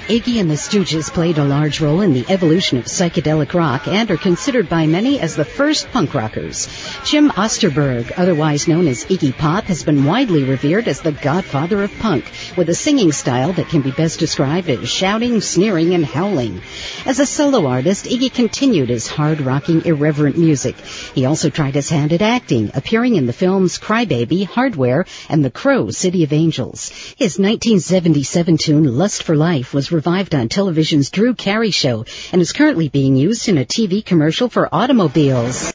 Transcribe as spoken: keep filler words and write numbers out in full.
Iggy and the Stooges played a large role in the evolution of psychedelic rock and are considered by many as the first punk rockers. Jim Osterberg, otherwise known as Iggy Pop, has been widely revered as the godfather of punk, with a singing style that can be best described as shouting, sneering, and howling. As a solo artist, Iggy continued his hard-rocking, irreverent music. He also tried his hand at acting, appearing in the films Crybaby, Hardware, and The Crow, City of Angels. His nineteen seventy-seven tune, Lust for Life, was revived on television's Drew Carey Show and is currently being used in a T V commercial for automobiles.